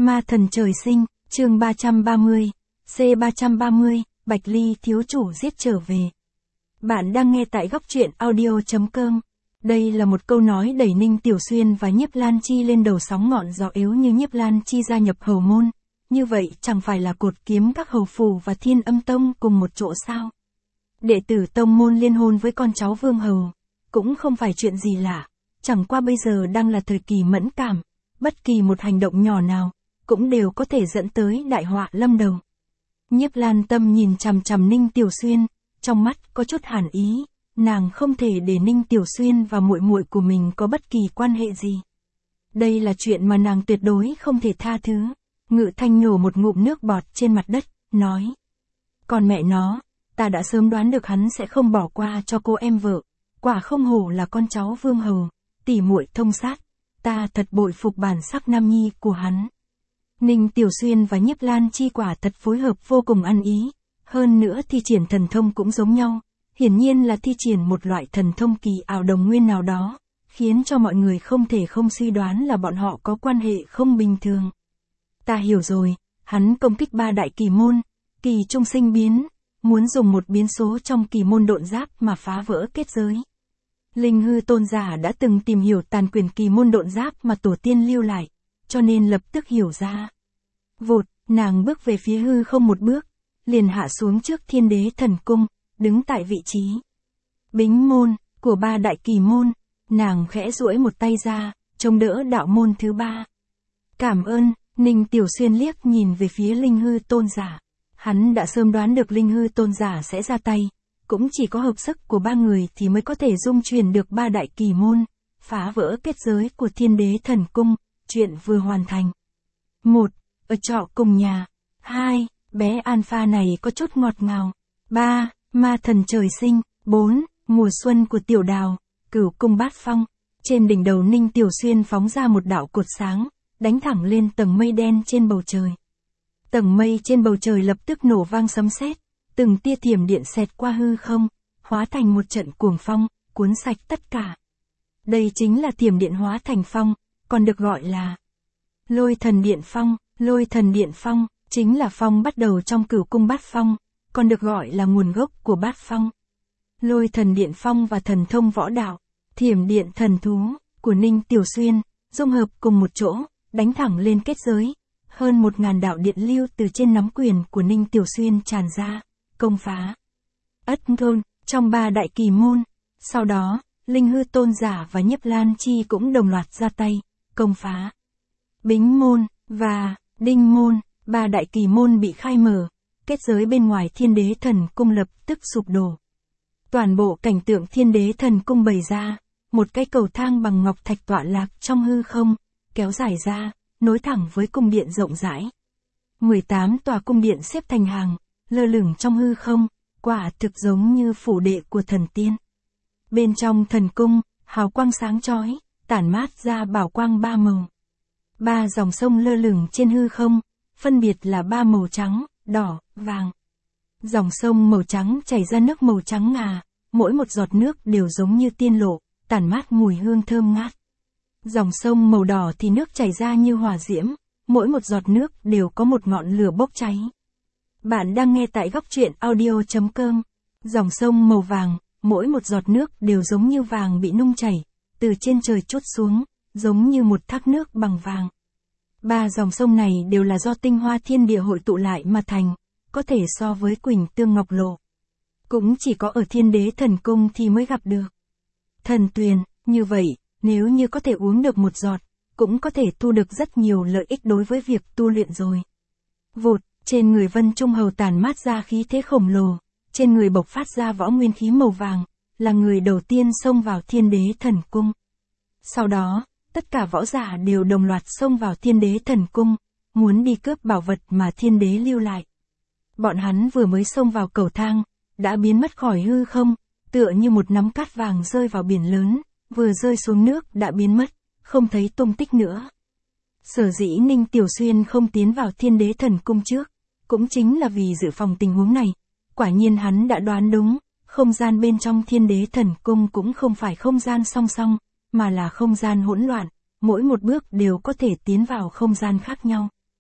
Ma thần trời sinh, chương 330, C330, Bạch Ly thiếu chủ giết trở về. Bạn đang nghe tại góc truyện audio.com. Đây là một câu nói đẩy Ninh Tiểu Xuyên và Nhiếp Lan Chi lên đầu sóng ngọn gió. Yếu như Nhiếp Lan Chi gia nhập hầu môn, như vậy chẳng phải là cột kiếm các hầu phủ và Thiên Âm Tông cùng một chỗ sao? Đệ tử tông môn liên hôn với con cháu vương hầu, cũng không phải chuyện gì lạ, chẳng qua bây giờ đang là thời kỳ mẫn cảm, bất kỳ một hành động nhỏ nào cũng đều có thể dẫn tới đại họa lâm đầu. Nhiếp Lan Tâm nhìn chằm chằm Ninh Tiểu Xuyên, trong mắt có chút hàn ý, nàng không thể để Ninh Tiểu Xuyên và muội muội của mình có bất kỳ quan hệ gì. Đây là chuyện mà nàng tuyệt đối không thể tha thứ. Ngự Thanh nhổ một ngụm nước bọt trên mặt đất, nói: "Còn mẹ nó, ta đã sớm đoán được hắn sẽ không bỏ qua cho cô em vợ, quả không hổ là con cháu vương hầu, tỉ muội thông sát, ta thật bội phục bản sắc nam nhi của hắn." Ninh Tiểu Xuyên và Nhiếp Lan Chi quả thật phối hợp vô cùng ăn ý, hơn nữa thi triển thần thông cũng giống nhau, hiển nhiên là thi triển một loại thần thông kỳ ảo đồng nguyên nào đó, khiến cho mọi người không thể không suy đoán là bọn họ có quan hệ không bình thường. Ta hiểu rồi, hắn công kích ba đại kỳ môn, kỳ trung sinh biến, muốn dùng một biến số trong kỳ môn độn giáp mà phá vỡ kết giới. Linh hư tôn giả đã từng tìm hiểu tàn quyền kỳ môn độn giáp mà tổ tiên lưu lại, cho nên lập tức hiểu ra. Vụt, nàng bước về phía hư không một bước, liền hạ xuống trước Thiên Đế Thần Cung, đứng tại vị trí bính môn của ba đại kỳ môn, nàng khẽ duỗi một tay ra, chống đỡ đạo môn thứ ba. Cảm ơn. Ninh Tiểu Xuyên liếc nhìn về phía Linh hư tôn giả. Hắn đã sớm đoán được Linh hư tôn giả sẽ ra tay, cũng chỉ có hợp sức của ba người thì mới có thể dung chuyển được ba đại kỳ môn, phá vỡ kết giới của Thiên Đế Thần Cung. Chuyện vừa hoàn thành. 1. Ở trọ cùng nhà. 2. Bé Alpha này có chút ngọt ngào. 3. Ma thần trời sinh. 4. Mùa xuân của Tiểu Đào. Cửu cung bát phong. Trên đỉnh đầu Ninh Tiểu Xuyên phóng ra một đạo cột sáng, đánh thẳng lên tầng mây đen trên bầu trời. Tầng mây trên bầu trời lập tức nổ vang sấm sét, từng tia thiểm điện xẹt qua hư không, hóa thành một trận cuồng phong, cuốn sạch tất cả. Đây chính là thiểm điện hóa thành phong, còn được gọi là lôi thần điện phong. Lôi thần điện phong chính là phong bắt đầu trong cửu cung bát phong, còn được gọi là nguồn gốc của bát phong. Lôi thần điện phong và thần thông võ đạo, thiểm điện thần thú của Ninh Tiểu Xuyên dung hợp cùng một chỗ, đánh thẳng lên kết giới. Hơn 1000 đạo điện lưu từ trên nắm quyền của Ninh Tiểu Xuyên tràn ra, công phá ất ngôn trong ba đại kỳ môn. Sau đó, Linh hư tôn giả và Nhiếp Lan Chi cũng đồng loạt ra tay, công phá bính môn và đinh môn. Ba đại kỳ môn bị khai mở, kết giới bên ngoài Thiên Đế Thần Cung lập tức sụp đổ. Toàn bộ cảnh tượng Thiên Đế Thần Cung bày ra, một cái cầu thang bằng ngọc thạch tọa lạc trong hư không, kéo dài ra, nối thẳng với cung điện rộng rãi. 18 tòa cung điện xếp thành hàng, lơ lửng trong hư không, quả thực giống như phủ đệ của thần tiên. Bên trong thần cung, hào quang sáng chói, tản mát ra bảo quang ba màu. 3 dòng sông lơ lửng trên hư không, phân biệt là 3 màu trắng, đỏ, vàng. Dòng sông màu trắng chảy ra nước màu trắng ngà, mỗi một giọt nước đều giống như tiên lộ, tản mát mùi hương thơm ngát. Dòng sông màu đỏ thì nước chảy ra như hỏa diễm, mỗi một giọt nước đều có một ngọn lửa bốc cháy. Bạn đang nghe tại góc truyện audio.com. Dòng sông màu vàng, mỗi một giọt nước đều giống như vàng bị nung chảy, từ trên trời trút xuống, giống như một thác nước bằng vàng. 3 dòng sông này đều là do tinh hoa thiên địa hội tụ lại mà thành, có thể so với Quỳnh Tương Ngọc Lộ. Cũng chỉ có ở Thiên Đế Thần Cung thì mới gặp được. Thần tuyền, như vậy, nếu như có thể uống được một giọt, cũng có thể thu được rất nhiều lợi ích đối với việc tu luyện rồi. Vụt, trên người Vân Trung Hầu tản mát ra khí thế khổng lồ, trên người bộc phát ra võ nguyên khí màu vàng, là người đầu tiên xông vào Thiên Đế Thần Cung. Sau đó, tất cả võ giả đều đồng loạt xông vào Thiên Đế Thần Cung, muốn đi cướp bảo vật mà Thiên Đế lưu lại. Bọn hắn vừa mới xông vào cầu thang, đã biến mất khỏi hư không, tựa như một nắm cát vàng rơi vào biển lớn, vừa rơi xuống nước đã biến mất, không thấy tung tích nữa. Sở dĩ Ninh Tiểu Xuyên không tiến vào Thiên Đế Thần Cung trước, cũng chính là vì dự phòng tình huống này. Quả nhiên hắn đã đoán đúng, không gian bên trong Thiên Đế Thần Cung cũng không phải không gian song song, mà là không gian hỗn loạn, mỗi một bước đều có thể tiến vào không gian khác nhau.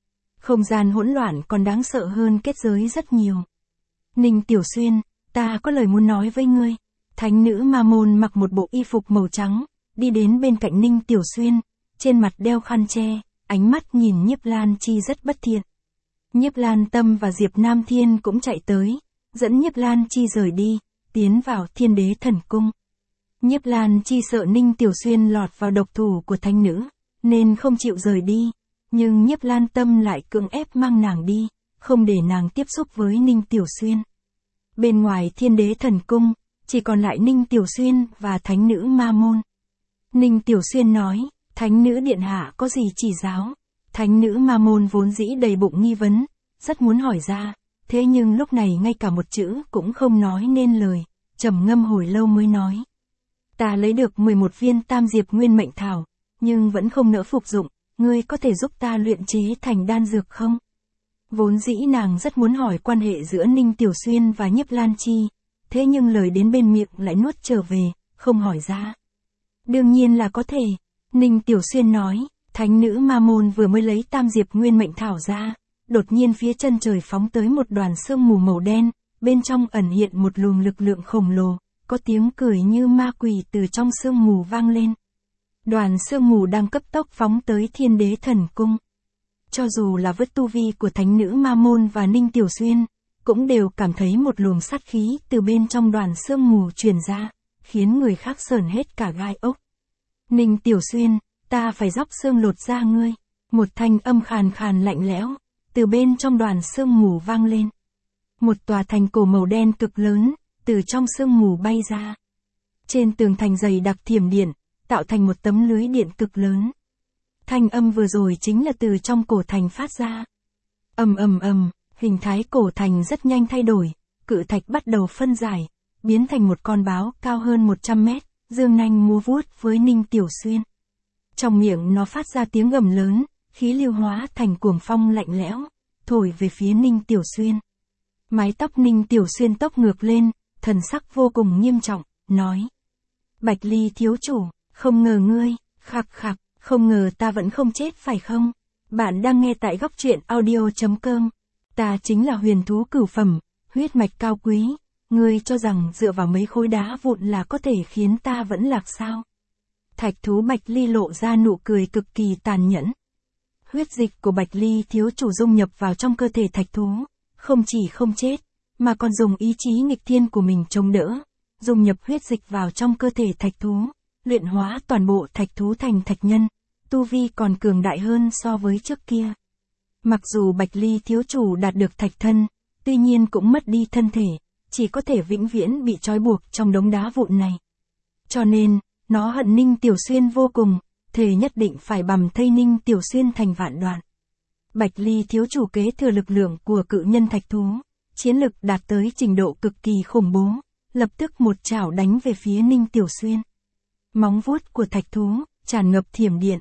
Không gian hỗn loạn còn đáng sợ hơn kết giới rất nhiều. Ninh Tiểu Xuyên, ta có lời muốn nói với ngươi. Thánh nữ Ma Môn mặc một bộ y phục màu trắng, đi đến bên cạnh Ninh Tiểu Xuyên, trên mặt đeo khăn che, ánh mắt nhìn Nhiếp Lan Chi rất bất thiện. Nhiếp Lan Tâm và Diệp Nam Thiên cũng chạy tới, dẫn Nhiếp Lan Chi rời đi, tiến vào Thiên Đế Thần Cung. Nhiếp Lan Chi sợ Ninh Tiểu Xuyên lọt vào độc thủ của thánh nữ, nên không chịu rời đi, nhưng Nhiếp Lan Tâm lại cưỡng ép mang nàng đi, không để nàng tiếp xúc với Ninh Tiểu Xuyên. Bên ngoài Thiên Đế Thần Cung, chỉ còn lại Ninh Tiểu Xuyên và thánh nữ Ma Môn. Ninh Tiểu Xuyên nói, thánh nữ điện hạ có gì chỉ giáo? Thánh nữ Ma Môn vốn dĩ đầy bụng nghi vấn, rất muốn hỏi ra, thế nhưng lúc này ngay cả một chữ cũng không nói nên lời, trầm ngâm hồi lâu mới nói. Ta lấy được 11 viên tam diệp nguyên mệnh thảo, nhưng vẫn không nỡ phục dụng, ngươi có thể giúp ta luyện chế thành đan dược không? Vốn dĩ nàng rất muốn hỏi quan hệ giữa Ninh Tiểu Xuyên và Nhiếp Lan Chi, thế nhưng lời đến bên miệng lại nuốt trở về, không hỏi ra. Đương nhiên là có thể, Ninh Tiểu Xuyên nói, thánh nữ Ma Môn vừa mới lấy tam diệp nguyên mệnh thảo ra, đột nhiên phía chân trời phóng tới một đoàn sương mù màu đen, bên trong ẩn hiện một luồng lực lượng khổng lồ, có tiếng cười như ma quỷ từ trong sương mù vang lên. Đoàn sương mù đang cấp tốc phóng tới Thiên Đế Thần Cung. Cho dù là với tu vi của thánh nữ Ma Môn và Ninh Tiểu Xuyên, cũng đều cảm thấy một luồng sát khí từ bên trong đoàn sương mù truyền ra, khiến người khác sởn hết cả gai ốc. Ninh Tiểu Xuyên, ta phải róc xương lột da ngươi. Một thanh âm khàn khàn lạnh lẽo, từ bên trong đoàn sương mù vang lên. Một tòa thành cổ màu đen cực lớn, từ trong sương mù bay ra. Trên tường thành dày đặc thiểm điện, tạo thành một tấm lưới điện cực lớn. Thanh âm vừa rồi chính là từ trong cổ thành phát ra. Ầm ầm ầm, hình thái cổ thành rất nhanh thay đổi, cự thạch bắt đầu phân giải, biến thành một con báo cao hơn 100 mét, dương nanh múa vuốt với Ninh Tiểu Xuyên. Trong miệng nó phát ra tiếng gầm lớn, khí lưu hóa thành cuồng phong lạnh lẽo, thổi về phía Ninh Tiểu Xuyên. Mái tóc Ninh Tiểu Xuyên tóc ngược lên, thần sắc vô cùng nghiêm trọng, nói. Bạch Ly thiếu chủ, không ngờ ngươi, khặc khặc, không ngờ ta vẫn không chết phải không? Bạn đang nghe tại góc truyện audio.com. Ta chính là huyền thú cửu phẩm, huyết mạch cao quý. Ngươi cho rằng dựa vào mấy khối đá vụn là có thể khiến ta vẫn lạc sao? Thạch thú Bạch Ly lộ ra nụ cười cực kỳ tàn nhẫn. Huyết dịch của Bạch Ly thiếu chủ dung nhập vào trong cơ thể thạch thú, không chỉ không chết, mà còn dùng ý chí nghịch thiên của mình chống đỡ, dung nhập huyết dịch vào trong cơ thể thạch thú, luyện hóa toàn bộ thạch thú thành thạch nhân, tu vi còn cường đại hơn so với trước kia. Mặc dù Bạch Ly thiếu chủ đạt được thạch thân, tuy nhiên cũng mất đi thân thể, chỉ có thể vĩnh viễn bị trói buộc trong đống đá vụn này. Cho nên, nó hận Ninh Tiểu Xuyên vô cùng, thề nhất định phải bằm thây Ninh Tiểu Xuyên thành vạn đoạn. Bạch Ly thiếu chủ kế thừa lực lượng của cự nhân thạch thú, chiến lực đạt tới trình độ cực kỳ khủng bố, lập tức một chảo đánh về phía Ninh Tiểu Xuyên. Móng vuốt của thạch thú, tràn ngập thiểm điện,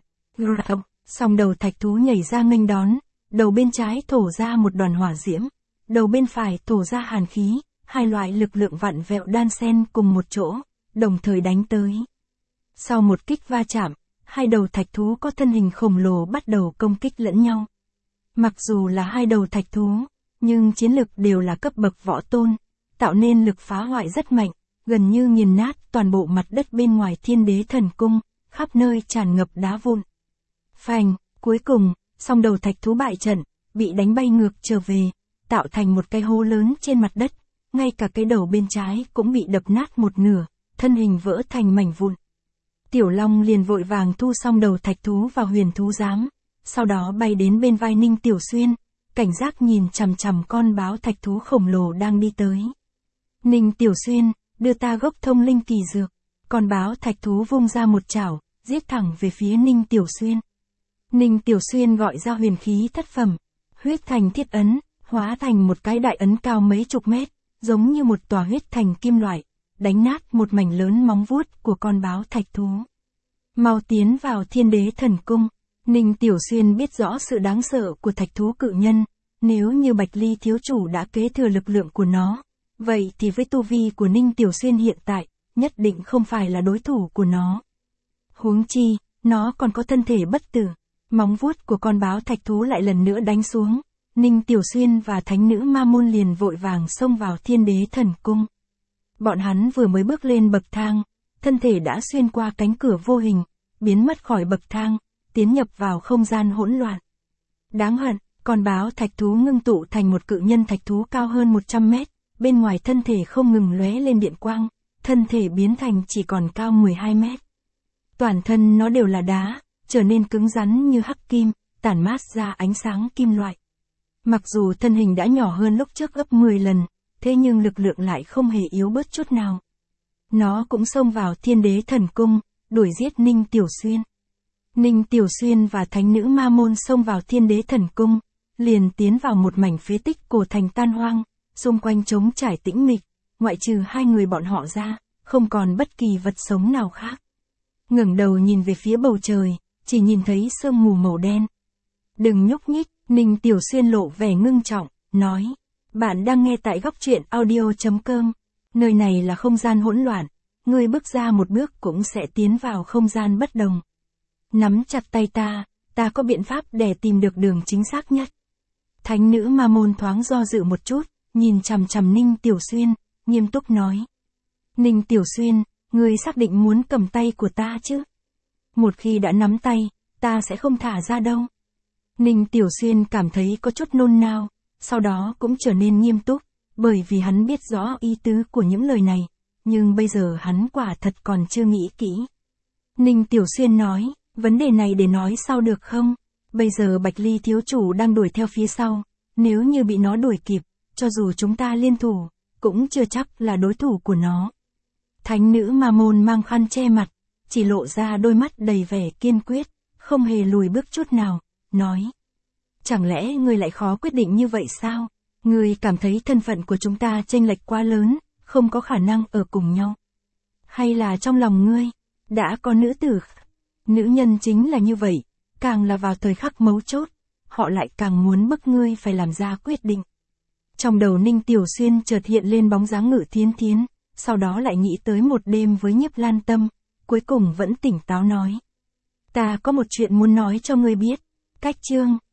song đầu thạch thú nhảy ra nghênh đón, đầu bên trái thổ ra một đoàn hỏa diễm, đầu bên phải thổ ra hàn khí, hai loại lực lượng vặn vẹo đan xen cùng một chỗ, đồng thời đánh tới. Sau một kích va chạm, hai đầu thạch thú có thân hình khổng lồ bắt đầu công kích lẫn nhau. Mặc dù là hai đầu thạch thú, nhưng chiến lực đều là cấp bậc võ tôn, tạo nên lực phá hoại rất mạnh, gần như nghiền nát toàn bộ mặt đất bên ngoài Thiên Đế Thần Cung, khắp nơi tràn ngập đá vụn. Phanh, cuối cùng, song đầu thạch thú bại trận, bị đánh bay ngược trở về, tạo thành một cái hố lớn trên mặt đất, ngay cả cái đầu bên trái cũng bị đập nát một nửa, thân hình vỡ thành mảnh vụn. Tiểu Long liền vội vàng thu xong đầu thạch thú vào huyền thú giám, sau đó bay đến bên vai Ninh Tiểu Xuyên, cảnh giác nhìn chằm chằm con báo thạch thú khổng lồ đang đi tới. Ninh Tiểu Xuyên, đưa ta gốc thông linh kỳ dược. Con báo thạch thú vung ra một chảo, giết thẳng về phía Ninh Tiểu Xuyên. Ninh Tiểu Xuyên gọi ra huyền khí thất phẩm, huyết thành thiết ấn, hóa thành một cái đại ấn cao mấy chục mét, giống như một tòa huyết thành kim loại, đánh nát một mảnh lớn móng vuốt của con báo thạch thú. Mau tiến vào Thiên Đế Thần Cung. Ninh Tiểu Xuyên biết rõ sự đáng sợ của thạch thú cự nhân, nếu như Bạch Ly thiếu chủ đã kế thừa lực lượng của nó, vậy thì với tu vi của Ninh Tiểu Xuyên hiện tại, nhất định không phải là đối thủ của nó. Huống chi, nó còn có thân thể bất tử. Móng vuốt của con báo thạch thú lại lần nữa đánh xuống, Ninh Tiểu Xuyên và thánh nữ Ma Môn liền vội vàng xông vào Thiên Đế Thần Cung. Bọn hắn vừa mới bước lên bậc thang, thân thể đã xuyên qua cánh cửa vô hình, biến mất khỏi bậc thang, tiến nhập vào không gian hỗn loạn. Đáng hận, con báo thạch thú ngưng tụ thành một cự nhân thạch thú cao hơn 100 mét, bên ngoài thân thể không ngừng lóe lên điện quang, thân thể biến thành chỉ còn cao 12 mét. Toàn thân nó đều là đá, trở nên cứng rắn như hắc kim, tản mát ra ánh sáng kim loại. Mặc dù thân hình đã nhỏ hơn lúc trước gấp 10 lần, thế nhưng lực lượng lại không hề yếu bớt chút nào. Nó cũng xông vào Thiên Đế Thần Cung, đuổi giết Ninh Tiểu Xuyên. Ninh Tiểu Xuyên và thánh nữ Ma Môn xông vào Thiên Đế Thần Cung, liền tiến vào một mảnh phế tích cổ thành tan hoang, xung quanh trống trải tĩnh mịch, ngoại trừ hai người bọn họ ra, không còn bất kỳ vật sống nào khác. Ngẩng đầu nhìn về phía bầu trời, chỉ nhìn thấy sương mù màu đen. Đừng nhúc nhích, Ninh Tiểu Xuyên lộ vẻ ngưng trọng, nói. Bạn đang nghe tại góc truyện audio.com. Nơi này là không gian hỗn loạn, ngươi bước ra một bước cũng sẽ tiến vào không gian bất đồng. Nắm chặt tay ta có biện pháp để tìm được đường chính xác nhất. Thánh nữ Ma Môn thoáng do dự một chút, nhìn chằm chằm Ninh Tiểu Xuyên, nghiêm túc nói. Ninh Tiểu Xuyên, ngươi xác định muốn cầm tay của ta chứ? Một khi đã nắm tay, ta sẽ không thả ra đâu. Ninh Tiểu Xuyên cảm thấy có chút nôn nao, sau đó cũng trở nên nghiêm túc, bởi vì hắn biết rõ ý tứ của những lời này, nhưng bây giờ hắn quả thật còn chưa nghĩ kỹ. Ninh Tiểu Xuyên nói, vấn đề này để nói sau được không? Bây giờ Bạch Ly thiếu chủ đang đuổi theo phía sau, nếu như bị nó đuổi kịp, cho dù chúng ta liên thủ, cũng chưa chắc là đối thủ của nó. Thánh nữ Ma Môn mang khăn che mặt, chỉ lộ ra đôi mắt đầy vẻ kiên quyết, không hề lùi bước chút nào, nói. Chẳng lẽ ngươi lại khó quyết định như vậy sao? Ngươi cảm thấy thân phận của chúng ta chênh lệch quá lớn, không có khả năng ở cùng nhau. Hay là trong lòng ngươi, đã có nữ tử? Nữ nhân chính là như vậy, càng là vào thời khắc mấu chốt, họ lại càng muốn bức ngươi phải làm ra quyết định. Trong đầu Ninh Tiểu Xuyên chợt hiện lên bóng dáng Ngự Thiến Thiến, sau đó lại nghĩ tới một đêm với Nhiếp Lan Tâm, cuối cùng vẫn tỉnh táo nói. Ta có một chuyện muốn nói cho ngươi biết. Cách chương